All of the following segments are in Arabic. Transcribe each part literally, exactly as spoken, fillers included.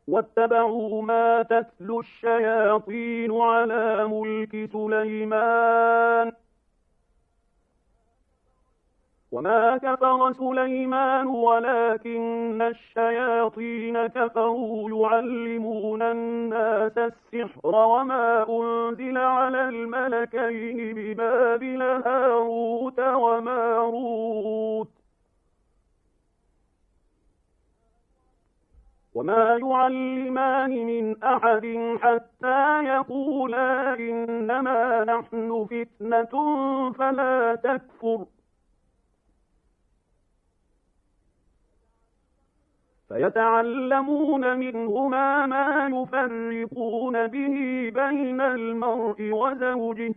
واتبعوا ما تتلو الشياطين على ملك سليمان وما كفر سليمان ولكن الشياطين كفروا يعلمون الناس السحر وما أنزل على الملكين ببابل هاروت وماروت وما يعلمان من أحد حتى يقولا إنما نحن فتنة فلا تكفر فيتعلمون منهما ما يفرقون به بين المرء وزوجه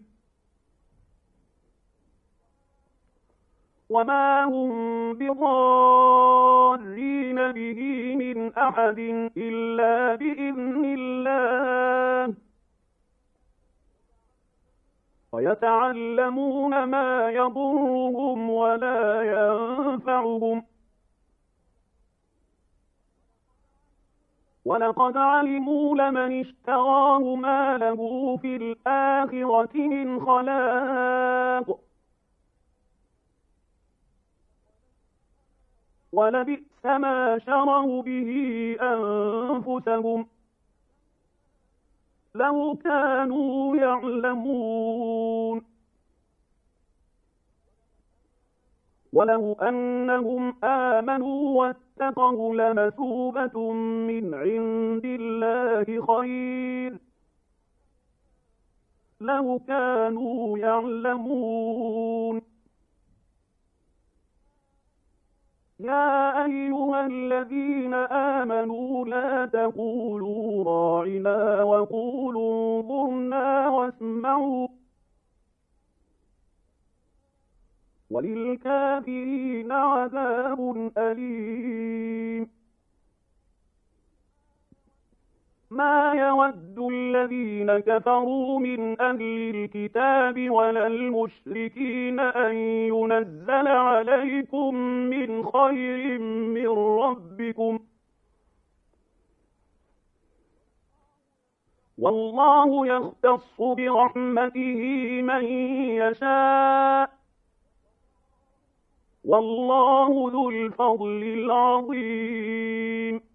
وما هم بضارين به من أحد إلا بإذن الله ويتعلمون ما يضرهم ولا ينفعهم ولقد علموا لمن اشتراه ما له في الآخرة من خلاق ولبئس ما شروا به أنفسهم لو كانوا يعلمون ولو أنهم آمنوا واتقوا لمثوبة من عند الله خير لو كانوا يعلمون يا أيها الذين آمنوا لا تقولوا راعنا وقولوا انظرنا واسمعوا وللكافرين عذاب أليم ما يود الذين كفروا من أهل الكتاب ولا المشركين أن ينزل عليكم من خير من ربكم والله يختص برحمته من يشاء والله ذو الفضل العظيم